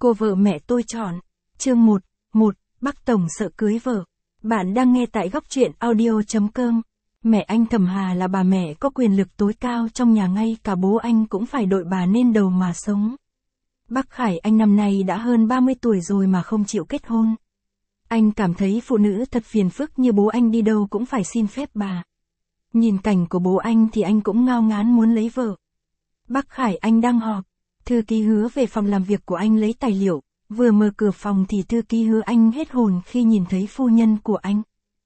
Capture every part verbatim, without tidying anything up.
Cô vợ mẹ tôi chọn. Chương một. một. Bác Tổng sợ cưới vợ. Bạn đang nghe tại góc truyện audio chấm com. Mẹ anh Thẩm Hà là bà mẹ có quyền lực tối cao trong nhà, ngay cả bố anh cũng phải đội bà lên đầu mà sống. Bác Khải anh năm nay đã hơn ba mươi tuổi rồi mà không chịu kết hôn. Anh cảm thấy phụ nữ thật phiền phức, như bố anh đi đâu cũng phải xin phép bà. Nhìn cảnh của bố anh thì anh cũng ngao ngán muốn lấy vợ. Bác Khải anh đang họp. Thư ký Hứa về phòng làm việc của anh lấy tài liệu. Vừa mở cửa phòng thì thư ký Hứa anh hết hồn khi nhìn thấy phu nhân của anh.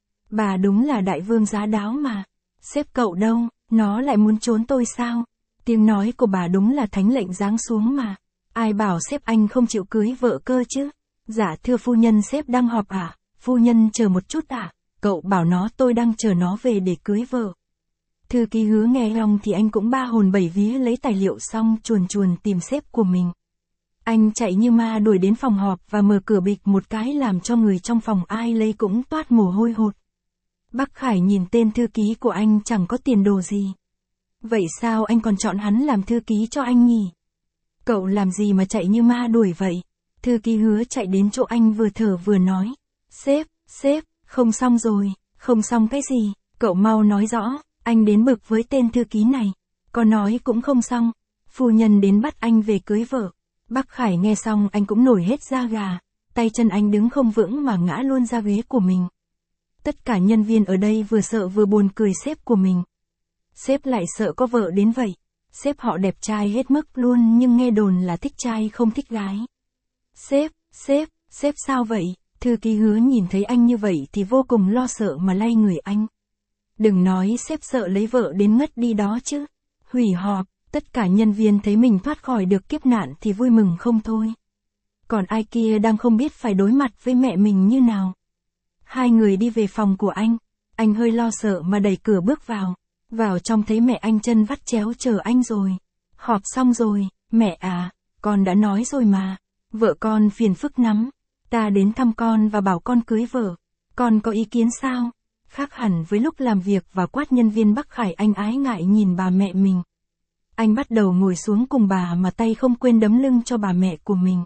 Bà đúng là đại vương giá đáo mà. Sếp cậu đâu, nó lại muốn trốn tôi sao? Tiếng nói của bà đúng là thánh lệnh giáng xuống mà. Ai bảo sếp anh không chịu cưới vợ cơ chứ? Dạ thưa phu nhân, sếp đang họp à? Phu nhân chờ một chút à? Cậu bảo nó tôi đang chờ nó về để cưới vợ. Thư ký Hứa nghe xong thì anh cũng ba hồn bảy vía lấy tài liệu xong chuồn chuồn tìm sếp của mình. Anh chạy như ma đuổi đến phòng họp và mở cửa bịch một cái làm cho người trong phòng ai lấy cũng toát mồ hôi hột. Bác Khải nhìn tên thư ký của anh chẳng có tiền đồ gì. Vậy sao anh còn chọn hắn làm thư ký cho anh nhỉ? Cậu làm gì mà chạy như ma đuổi vậy? Thư ký Hứa chạy đến chỗ anh vừa thở vừa nói. Sếp, sếp, không xong rồi. Không xong cái gì? Cậu mau nói rõ. Anh đến bực với tên thư ký này. Có nói cũng không xong. Phu nhân đến bắt anh về cưới vợ. Bác Khải nghe xong anh cũng nổi hết da gà. Tay chân anh đứng không vững mà ngã luôn ra ghế của mình. Tất cả nhân viên ở đây vừa sợ vừa buồn cười sếp của mình. Sếp lại sợ có vợ đến vậy. Sếp họ đẹp trai hết mức luôn, nhưng nghe đồn là thích trai không thích gái. Sếp, sếp, sếp sao vậy? Thư ký Hứa nhìn thấy anh như vậy thì vô cùng lo sợ mà lay người anh. Đừng nói sếp sợ lấy vợ đến ngất đi đó chứ. Hủy họp, tất cả nhân viên thấy mình thoát khỏi được kiếp nạn thì vui mừng không thôi. Còn ai kia đang không biết phải đối mặt với mẹ mình như nào. Hai người đi về phòng của anh. Anh hơi lo sợ mà đẩy cửa bước vào. Vào trong thấy mẹ anh chân vắt chéo chờ anh rồi. Họp xong rồi, mẹ à, con đã nói rồi mà. Vợ con phiền phức lắm. Ta đến thăm con và bảo con cưới vợ. Con có ý kiến sao? Khác hẳn với lúc làm việc và quát nhân viên, Bác Khải anh ái ngại nhìn bà mẹ mình. Anh bắt đầu ngồi xuống cùng bà mà tay không quên đấm lưng cho bà mẹ của mình.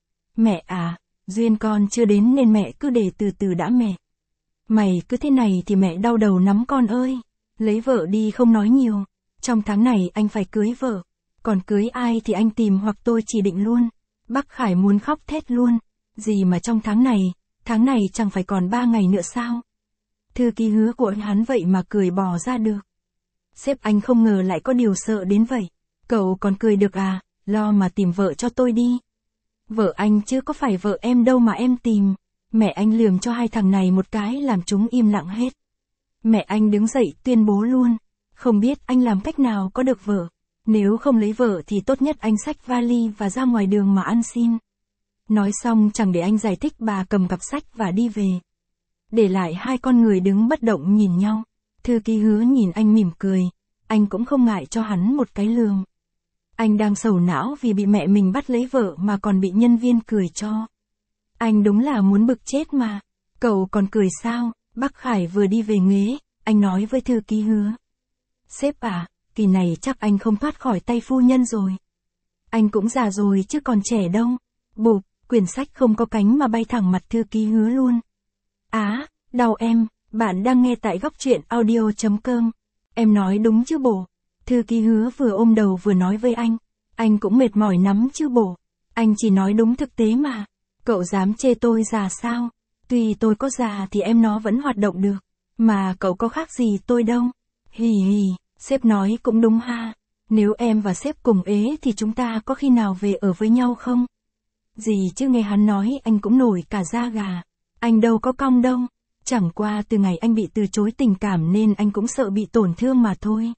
Mẹ à, duyên con chưa đến nên mẹ cứ để từ từ đã mẹ. Mày cứ thế này thì mẹ đau đầu lắm con ơi. Lấy vợ đi không nói nhiều. Trong tháng này anh phải cưới vợ. Còn cưới ai thì anh tìm hoặc tôi chỉ định luôn. Bác Khải muốn khóc thét luôn. Gì mà trong tháng này, tháng này chẳng phải còn ba ngày nữa sao? Thư ký Hứa của hắn vậy mà cười bò ra được. Sếp anh không ngờ lại có điều sợ đến vậy. Cậu còn cười được à? Lo mà tìm vợ cho tôi đi. Vợ anh chứ có phải vợ em đâu mà em tìm. Mẹ anh lườm cho hai thằng này một cái làm chúng im lặng hết. Mẹ anh đứng dậy tuyên bố luôn. Không biết anh làm cách nào có được vợ. Nếu không lấy vợ thì tốt nhất anh xách vali và ra ngoài đường mà ăn xin. Nói xong chẳng để anh giải thích, bà cầm cặp sách và đi về. Để lại hai con người đứng bất động nhìn nhau. Thư ký Hứa nhìn anh mỉm cười. Anh cũng không ngại cho hắn một cái lườm. Anh đang sầu não vì bị mẹ mình bắt lấy vợ mà còn bị nhân viên cười cho. Anh đúng là muốn bực chết mà. Cậu còn cười sao? Bác Khải vừa đi về ghế, anh nói với thư ký Hứa. Sếp à, kỳ này chắc anh không thoát khỏi tay phu nhân rồi. Anh cũng già rồi chứ còn trẻ đâu. Bụp, quyển sách không có cánh mà bay thẳng mặt thư ký Hứa luôn. Á, đau em, bạn đang nghe tại góc truyện audio chấm com. Em nói đúng chứ bổ? Thư ký Hứa vừa ôm đầu vừa nói với anh. Anh cũng mệt mỏi lắm chứ bổ? Anh chỉ nói đúng thực tế mà. Cậu dám chê tôi già sao? Tuy tôi có già thì em nó vẫn hoạt động được. Mà cậu có khác gì tôi đâu. Hì hì, sếp nói cũng đúng ha. Nếu em và sếp cùng ế thì chúng ta có khi nào về ở với nhau không? Gì chứ, nghe hắn nói anh cũng nổi cả da gà. Anh đâu có cong đâu. Chẳng qua từ ngày anh bị từ chối tình cảm nên anh cũng sợ bị tổn thương mà thôi.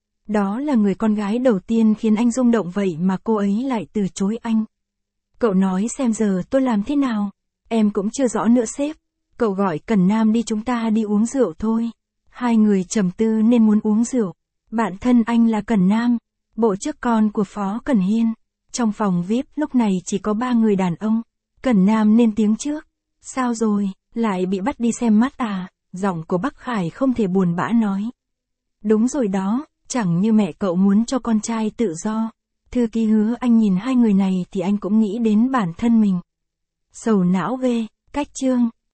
Đó là người con gái đầu tiên khiến anh rung động vậy mà cô ấy lại từ chối anh. Cậu nói xem giờ tôi làm thế nào? Em cũng chưa rõ nữa sếp. Cậu gọi Cẩn Nam đi, chúng ta đi uống rượu thôi. Hai người trầm tư nên muốn uống rượu. Bạn thân anh là Cẩn Nam, bộ chức con của Phó Cẩn Hiên. Trong phòng vi ai pi lúc này chỉ có ba người đàn ông. Cẩn Nam lên tiếng trước. Sao rồi, lại bị bắt đi xem mắt à? Giọng của Bác Khải không thể buồn bã nói. Đúng rồi đó, chẳng như mẹ cậu muốn cho con trai tự do. Thư ký Hứa, anh nhìn hai người này thì anh cũng nghĩ đến bản thân mình. Sầu não ghê, cách chương.